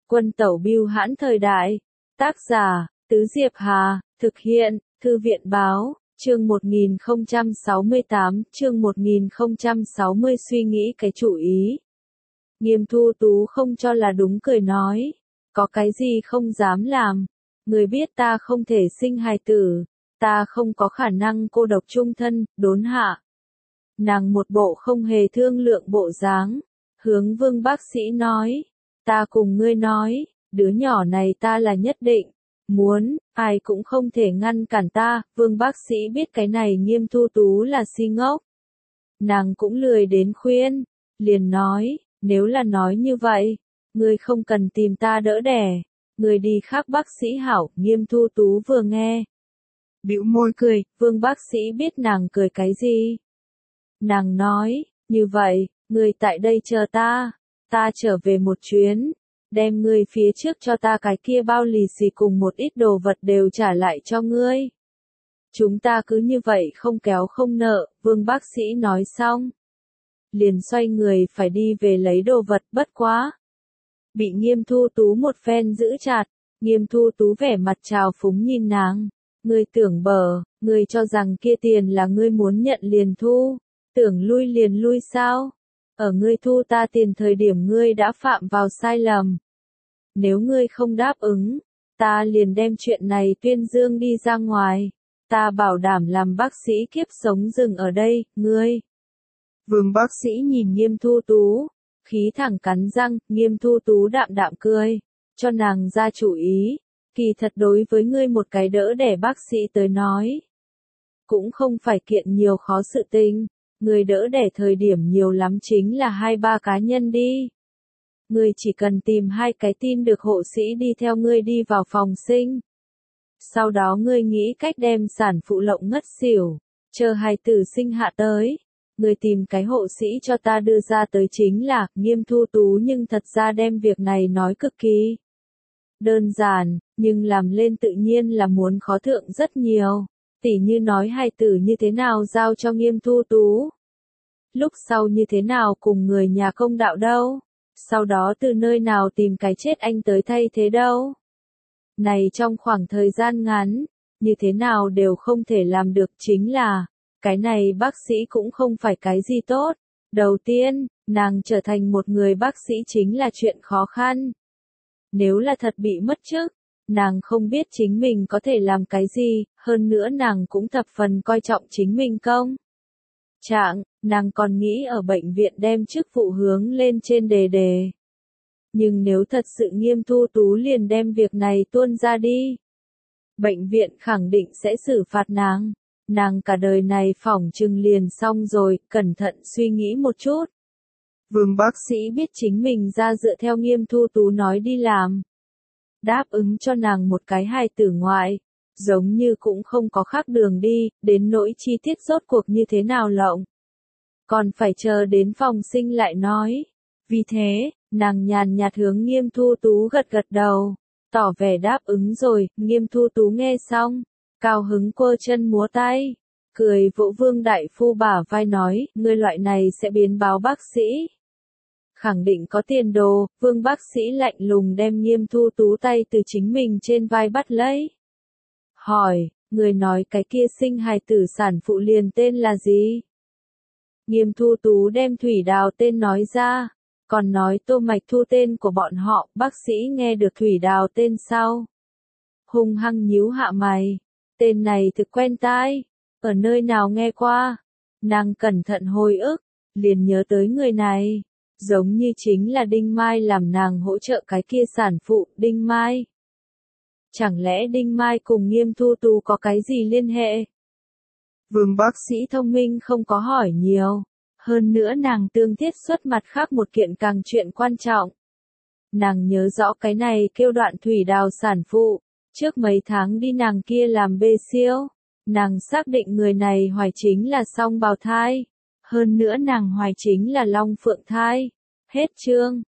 Quân tẩu bưu hãn thời đại. Tác giả, Tứ Diệp Hà, thực hiện, Thư viện báo, chương 1068, chương 1060 suy nghĩ cái chủ ý. Nghiêm Thu Tú không cho là đúng cười nói, có cái gì không dám làm, người biết ta không thể sinh hài tử, ta không có khả năng cô độc chung thân, đốn hạ. Nàng một bộ không hề thương lượng bộ dáng, hướng Vương bác sĩ nói, ta cùng ngươi nói, đứa nhỏ này ta là nhất định, muốn, ai cũng không thể ngăn cản ta. Vương bác sĩ biết cái này Nghiêm Thu Tú là si ngốc. Nàng cũng lười đến khuyên, liền nói, nếu là nói như vậy, ngươi không cần tìm ta đỡ đẻ, ngươi đi khác bác sĩ hảo. Nghiêm Thu Tú vừa nghe, bĩu môi cười. Vương bác sĩ biết nàng cười cái gì. Nàng nói, như vậy, ngươi tại đây chờ ta trở về một chuyến, đem ngươi phía trước cho ta cái kia bao lì xì cùng một ít đồ vật đều trả lại cho ngươi. Chúng ta cứ như vậy không kéo không nợ. Vương bác sĩ nói xong, liền xoay người phải đi về lấy đồ vật, bất quá bị Nghiêm Thu Tú một phen giữ chặt. Nghiêm Thu Tú vẻ mặt trào phúng nhìn nàng, ngươi tưởng bở, ngươi cho rằng kia tiền là ngươi muốn nhận liền thu, tưởng lui liền lui sao? Ở ngươi thu ta tiền thời điểm ngươi đã phạm vào sai lầm. Nếu ngươi không đáp ứng, ta liền đem chuyện này tuyên dương đi ra ngoài, ta bảo đảm làm bác sĩ kiếp sống dừng ở đây. Ngươi. Vương bác sĩ nhìn Nghiêm Thu Tú, khí thẳng cắn răng. Nghiêm Thu Tú đạm đạm cười, cho nàng ra chủ ý, kỳ thật đối với ngươi một cái đỡ đẻ bác sĩ tới nói, cũng không phải kiện nhiều khó sự tình. Ngươi đỡ đẻ thời điểm nhiều lắm chính là 2-3 cá nhân đi. Ngươi chỉ cần tìm 2 cái tin được hộ sĩ đi theo ngươi đi vào phòng sinh. Sau đó ngươi nghĩ cách đem sản phụ lộng ngất xỉu, chờ hài tử sinh hạ tới. Ngươi tìm cái hộ sĩ cho ta đưa ra tới chính là. Nghiêm Thu Tú nhưng thật ra đem việc này nói cực kỳ đơn giản, nhưng làm lên tự nhiên là muốn khó thượng rất nhiều. Tỉ như nói hài tử như thế nào giao cho Nghiêm Thu Tú, lúc sau như thế nào cùng người nhà công đạo đâu, sau đó từ nơi nào tìm cái chết anh tới thay thế đâu. Này trong khoảng thời gian ngắn, như thế nào đều không thể làm được. Chính là, cái này bác sĩ cũng không phải cái gì tốt. Đầu tiên, nàng trở thành một người bác sĩ chính là chuyện khó khăn. Nếu là thật bị mất chức, nàng không biết chính mình có thể làm cái gì, hơn nữa nàng cũng thập phần coi trọng chính mình công trạng, nàng còn nghĩ ở bệnh viện đem chức vụ hướng lên trên đề. Nhưng nếu thật sự Nghiêm Thu Tú liền đem việc này tuôn ra đi, bệnh viện khẳng định sẽ xử phạt nàng cả đời này phỏng chừng liền xong rồi. Cẩn thận suy nghĩ một chút. Vương bác sĩ biết chính mình ra dựa theo Nghiêm Thu Tú nói đi làm, đáp ứng cho nàng một cái hài tử ngoại, giống như cũng không có khác đường đi. Đến nỗi chi tiết rốt cuộc như thế nào lộng, còn phải chờ đến phòng sinh lại nói. Vì thế, nàng nhàn nhạt hướng Nghiêm Thu Tú gật gật đầu, tỏ vẻ đáp ứng rồi. Nghiêm Thu Tú nghe xong, cao hứng quơ chân múa tay, cười vỗ Vương đại phu bả vai nói, ngươi loại này sẽ biến báo bác sĩ, khẳng định có tiền đồ. Vương bác sĩ lạnh lùng đem Nghiêm Thu Tú tay từ chính mình trên vai bắt lấy, hỏi, người nói cái kia sinh hài tử sản phụ liền tên là gì? Nghiêm Thu Tú đem Thủy Đào tên nói ra, còn nói Tô Mạch Thu tên của bọn họ. Bác sĩ nghe được Thủy Đào tên sau, hung hăng nhíu hạ mày, tên này thực quen tai, ở nơi nào nghe qua. Nàng cẩn thận hồi ức, liền nhớ tới người này, giống như chính là Đinh Mai làm nàng hỗ trợ cái kia sản phụ. Đinh Mai? Chẳng lẽ Đinh Mai cùng Nghiêm Thu Tú có cái gì liên hệ? Vương bác sĩ thông minh không có hỏi nhiều, hơn nữa nàng tương thiết xuất mặt khác một kiện càng chuyện quan trọng. Nàng nhớ rõ cái này kêu Đoạn Thủy Đào sản phụ, trước mấy tháng đi nàng kia làm bê siêu, nàng xác định người này hoài chính là song bào thai, hơn nữa nàng hoài chính là long phượng thai. Hết chương.